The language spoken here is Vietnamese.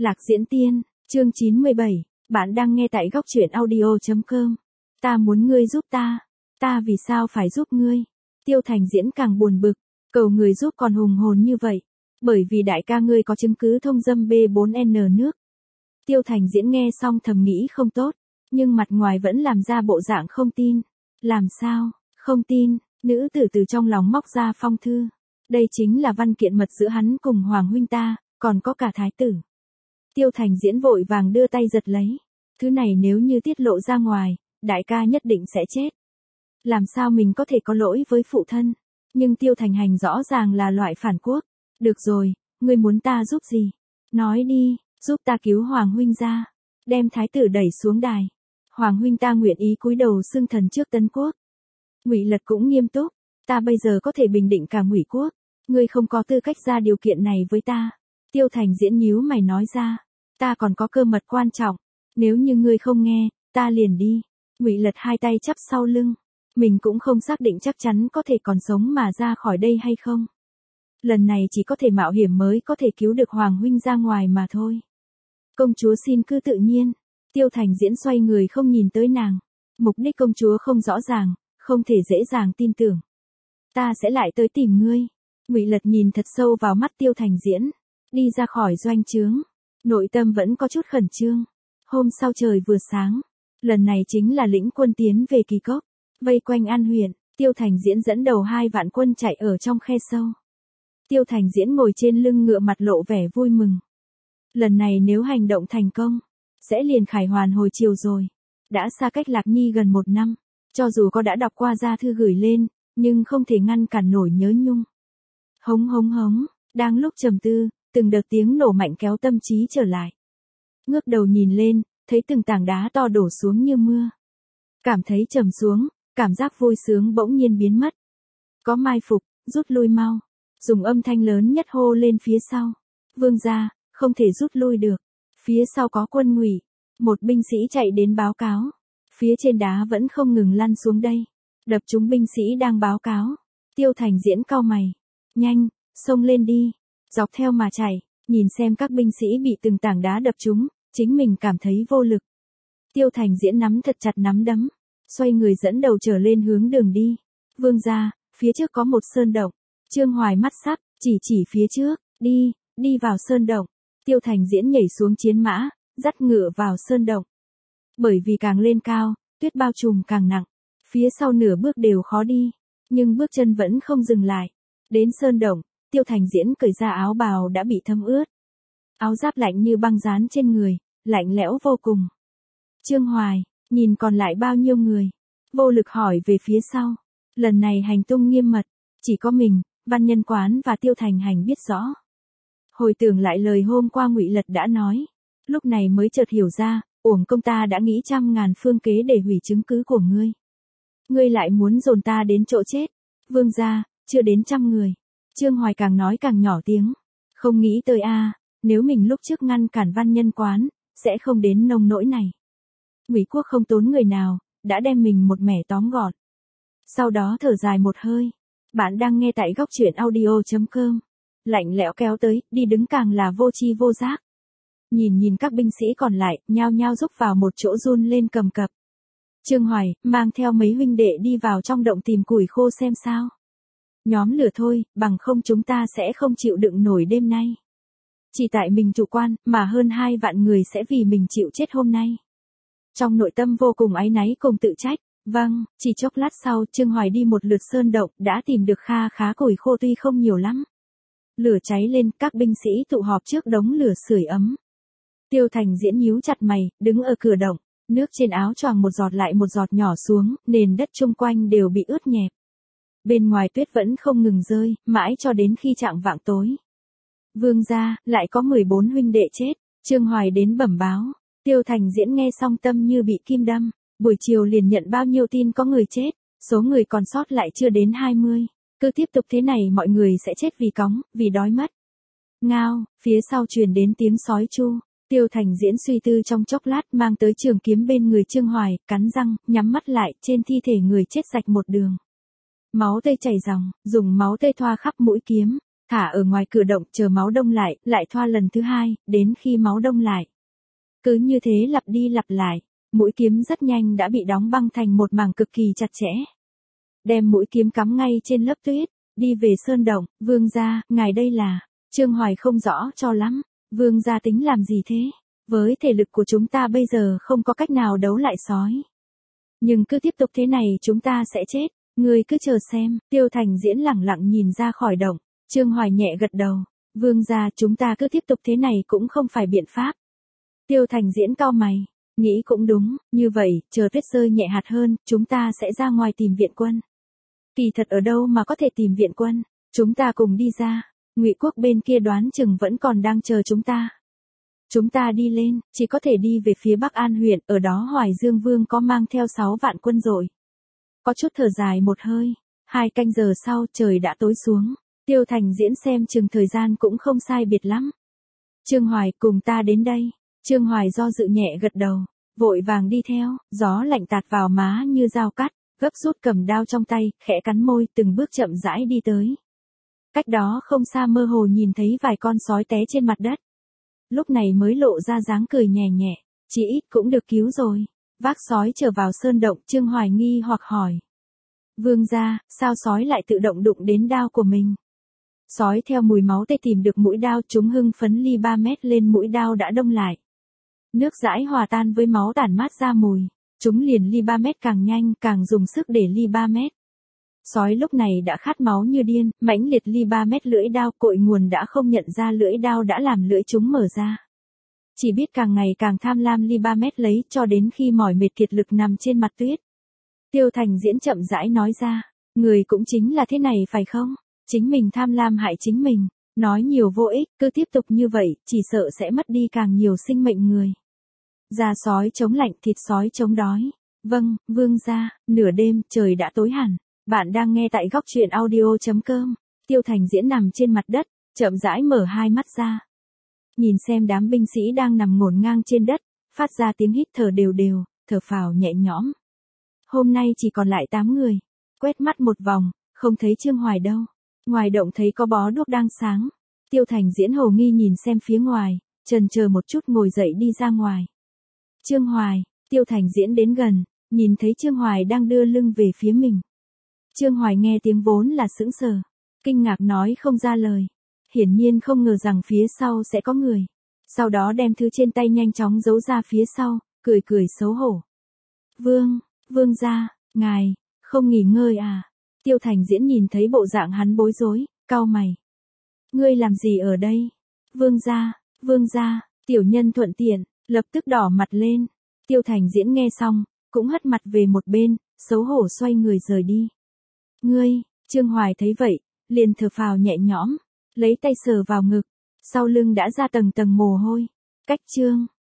Lạc Diễn Tiên, chương 97, bạn đang nghe tại góc truyện audio.com. Ta muốn ngươi giúp ta. Ta vì sao phải giúp ngươi? Tiêu Thành Diễn càng buồn bực, cầu người giúp còn hùng hồn như vậy. Bởi vì đại ca ngươi có chứng cứ thông dâm B4N nước. Tiêu Thành Diễn nghe xong thầm nghĩ không tốt, nhưng mặt ngoài vẫn làm ra bộ dạng không tin. Làm sao, không tin, nữ tử từ trong lòng móc ra phong thư. Đây chính là văn kiện mật giữa hắn cùng Hoàng huynh ta, còn có cả thái tử. Tiêu Thành Diễn vội vàng đưa tay giật lấy. Thứ này nếu như tiết lộ ra ngoài, đại ca nhất định sẽ chết. Làm sao mình có thể có lỗi với phụ thân? Nhưng Tiêu Thành Hành rõ ràng là loại phản quốc. Được rồi, ngươi muốn ta giúp gì? Nói đi, giúp ta cứu Hoàng huynh ra. Đem thái tử đẩy xuống đài. Hoàng huynh ta nguyện ý cúi đầu xưng thần trước Tấn quốc. Ngụy Lật cũng nghiêm túc. Ta bây giờ có thể bình định cả Ngụy quốc. Ngươi không có tư cách ra điều kiện này với ta. Tiêu Thành Diễn nhíu mày nói ra. Ta còn có cơ mật quan trọng. Nếu như ngươi không nghe, ta liền đi. Ngụy Lật hai tay chắp sau lưng. Mình cũng không xác định chắc chắn có thể còn sống mà ra khỏi đây hay không. Lần này chỉ có thể mạo hiểm mới có thể cứu được Hoàng huynh ra ngoài mà thôi. Công chúa xin cứ tự nhiên. Tiêu Thành Diễn xoay người không nhìn tới nàng. Mục đích công chúa không rõ ràng, không thể dễ dàng tin tưởng. Ta sẽ lại tới tìm ngươi. Ngụy Lật nhìn thật sâu vào mắt Tiêu Thành Diễn. Đi ra khỏi doanh trướng. Nội tâm vẫn có chút khẩn trương. Hôm sau trời vừa sáng. Lần này chính là lĩnh quân tiến về Kỳ Cốc. Vây quanh An huyện, Tiêu Thành Diễn dẫn đầu 2 vạn quân chạy ở trong khe sâu. Tiêu Thành Diễn ngồi trên lưng ngựa mặt lộ vẻ vui mừng. Lần này nếu hành động thành công, sẽ liền khải hoàn hồi chiều rồi. Đã xa cách Lạc Nhi gần 1 năm. Cho dù có đã đọc qua gia thư gửi lên, nhưng không thể ngăn cản nổi nhớ nhung. Hống hống hống, đang lúc trầm tư, từng đợt tiếng nổ mạnh kéo tâm trí trở lại. Ngước đầu nhìn lên, thấy từng tảng đá to đổ xuống như mưa. Cảm thấy trầm xuống, cảm giác vui sướng bỗng nhiên biến mất. Có mai phục, rút lui mau. Dùng âm thanh lớn nhất hô lên phía sau. Vương gia, không thể rút lui được. Phía sau có quân Ngụy. Một binh sĩ chạy đến báo cáo. Phía trên đá vẫn không ngừng lăn xuống đây. Đập trúng binh sĩ đang báo cáo. Tiêu Thành Diễn cau mày. Nhanh, xông lên đi. Dọc theo mà chạy, nhìn xem các binh sĩ bị từng tảng đá đập trúng, chính mình cảm thấy vô lực. Tiêu Thành Diễn nắm thật chặt nắm đấm, xoay người dẫn đầu trở lên hướng đường đi. Vương gia, phía trước có một sơn động. Trương Hoài mắt sắc, chỉ phía trước, đi vào sơn động. Tiêu Thành Diễn nhảy xuống chiến mã, dắt ngựa vào sơn động. Bởi vì càng lên cao, tuyết bao trùm càng nặng, phía sau nửa bước đều khó đi, nhưng bước chân vẫn không dừng lại. Đến sơn động, Tiêu Thành Diễn cởi ra áo bào đã bị thấm ướt. Áo giáp lạnh như băng dán trên người, lạnh lẽo vô cùng. Trương Hoài, nhìn còn lại bao nhiêu người, vô lực hỏi về phía sau. Lần này hành tung nghiêm mật, chỉ có mình, Văn Nhân Quán và Tiêu Thành Hành biết rõ. Hồi tưởng lại lời hôm qua Ngụy Lật đã nói, lúc này mới chợt hiểu ra, uổng công ta đã nghĩ trăm ngàn phương kế để hủy chứng cứ của ngươi. Ngươi lại muốn dồn ta đến chỗ chết. Vương gia, chưa đến 100 người. Trương Hoài càng nói càng nhỏ tiếng. Không nghĩ tới nếu mình lúc trước ngăn cản Văn Nhân Quán, sẽ không đến nông nỗi này. Ngụy quốc không tốn người nào, đã đem mình một mẻ tóm gọn. Sau đó thở dài một hơi. Bạn đang nghe tại góc truyện audio.com. Lạnh lẽo kéo tới, đi đứng càng là vô tri vô giác. Nhìn các binh sĩ còn lại, nhao nhao rúc vào một chỗ run lên cầm cập. Trương Hoài, mang theo mấy huynh đệ đi vào trong động tìm củi khô xem sao. Nhóm lửa thôi, bằng không chúng ta sẽ không chịu đựng nổi đêm nay. Chỉ tại mình chủ quan, mà hơn 2 vạn người sẽ vì mình chịu chết hôm nay. Trong nội tâm vô cùng áy náy cùng tự trách. Vâng, chỉ chốc lát sau, Trương Hoài đi một lượt sơn động, đã tìm được kha khá củi khô tuy không nhiều lắm. Lửa cháy lên, các binh sĩ tụ họp trước đống lửa sưởi ấm. Tiêu Thành Diễn nhíu chặt mày, đứng ở cửa động, nước trên áo choàng một giọt lại một giọt nhỏ xuống, nền đất chung quanh đều bị ướt nhẹp. Bên ngoài tuyết vẫn không ngừng rơi, mãi cho đến khi chạng vạng tối. Vương gia, lại có 14 huynh đệ chết. Trương Hoài đến bẩm báo. Tiêu Thành Diễn nghe xong tâm như bị kim đâm. Buổi chiều liền nhận bao nhiêu tin có người chết, số người còn sót lại chưa đến 20. Cứ tiếp tục thế này mọi người sẽ chết vì cóng, vì đói mất. Ngao, phía sau truyền đến tiếng sói chu. Tiêu Thành Diễn suy tư trong chốc lát mang tới trường kiếm bên người Trương Hoài, cắn răng, nhắm mắt lại, trên thi thể người chết sạch một đường. Máu tươi chảy ròng, dùng máu tươi thoa khắp mũi kiếm. thả ở ngoài cửa động chờ máu đông lại thoa lần thứ hai, đến khi máu đông lại. Cứ như thế lặp đi lặp lại, mũi kiếm rất nhanh đã bị đóng băng thành một mảng cực kỳ chặt chẽ. Đem mũi kiếm cắm ngay trên lớp tuyết, đi về sơn động. Vương gia, ngài đây là... Trương Hoài không rõ cho lắm, vương gia tính làm gì thế? Với thể lực của chúng ta bây giờ không có cách nào đấu lại sói. Nhưng cứ tiếp tục thế này chúng ta sẽ chết, ngươi cứ chờ xem. Tiêu Thành Diễn lẳng lặng nhìn ra khỏi động, Trương Hoài nhẹ gật đầu, vương gia chúng ta cứ tiếp tục thế này cũng không phải biện pháp. Tiêu Thành Diễn cau mày, nghĩ cũng đúng, như vậy, chờ tuyết rơi nhẹ hạt hơn, chúng ta sẽ ra ngoài tìm viện quân. Kỳ thật ở đâu mà có thể tìm viện quân, chúng ta cùng đi ra, Ngụy quốc bên kia đoán chừng vẫn còn đang chờ chúng ta. Chúng ta đi lên, chỉ có thể đi về phía Bắc An huyện, ở đó Hoài Dương Vương có mang theo 6 vạn quân rồi. Có chút thở dài một hơi, 2 canh giờ sau trời đã tối xuống, Tiêu Thành Diễn xem chừng thời gian cũng không sai biệt lắm. Trương Hoài cùng ta đến đây, Trương Hoài do dự nhẹ gật đầu, vội vàng đi theo, gió lạnh tạt vào má như dao cắt, gấp rút cầm đao trong tay, khẽ cắn môi từng bước chậm rãi đi tới. Cách đó không xa mơ hồ nhìn thấy vài con sói té trên mặt đất. Lúc này mới lộ ra dáng cười nhẹ nhẹ, chỉ ít cũng được cứu rồi. Vác sói trở vào sơn động, Trương Hoài nghi hoặc hỏi. Vương gia, sao sói lại tự động đụng đến đao của mình? Sói theo mùi máu tê tìm được mũi đao, chúng hưng phấn ly 3 mét lên mũi đao đã đông lại. Nước dãi hòa tan với máu tản mát ra mùi, chúng liền ly 3 mét càng nhanh, càng dùng sức để ly 3 mét. Sói lúc này đã khát máu như điên, mãnh liệt ly 3 mét lưỡi đao, cội nguồn đã không nhận ra lưỡi đao đã làm lưỡi chúng mở ra. Chỉ biết càng ngày càng tham lam ly 3 mét lấy, cho đến khi mỏi mệt kiệt lực nằm trên mặt tuyết. Tiêu Thành Diễn chậm rãi nói ra, người cũng chính là thế này phải không? Chính mình tham lam hại chính mình, nói nhiều vô ích, cứ tiếp tục như vậy, chỉ sợ sẽ mất đi càng nhiều sinh mệnh người. Da sói chống lạnh, thịt sói chống đói. Vâng, vương gia, nửa đêm, trời đã tối hẳn. Bạn đang nghe tại góc truyện audio.com. Tiêu Thành Diễn nằm trên mặt đất, chậm rãi mở hai mắt ra. Nhìn xem đám binh sĩ đang nằm ngổn ngang trên đất, phát ra tiếng hít thở đều đều, thở phào nhẹ nhõm. Hôm nay chỉ còn lại 8 người. Quét mắt một vòng, không thấy Trương Hoài đâu. Ngoài động thấy có bó đuốc đang sáng. Tiêu Thành Diễn hồ nghi nhìn xem phía ngoài, chần chờ một chút ngồi dậy đi ra ngoài. Trương Hoài, Tiêu Thành Diễn đến gần, nhìn thấy Trương Hoài đang đưa lưng về phía mình. Trương Hoài nghe tiếng vốn là sững sờ, kinh ngạc nói không ra lời. Hiển nhiên không ngờ rằng phía sau sẽ có người. Sau đó đem thứ trên tay nhanh chóng giấu ra phía sau, cười cười xấu hổ. Vương gia, ngài, không nghỉ ngơi à? Tiêu Thành Diễn nhìn thấy bộ dạng hắn bối rối, cau mày. Ngươi làm gì ở đây? Vương gia, tiểu nhân thuận tiện, lập tức đỏ mặt lên. Tiêu Thành Diễn nghe xong, cũng hất mặt về một bên, xấu hổ xoay người rời đi. Ngươi, Trương Hoài thấy vậy, liền thở phào nhẹ nhõm, lấy tay sờ vào ngực, sau lưng đã ra tầng tầng mồ hôi. Cách Trương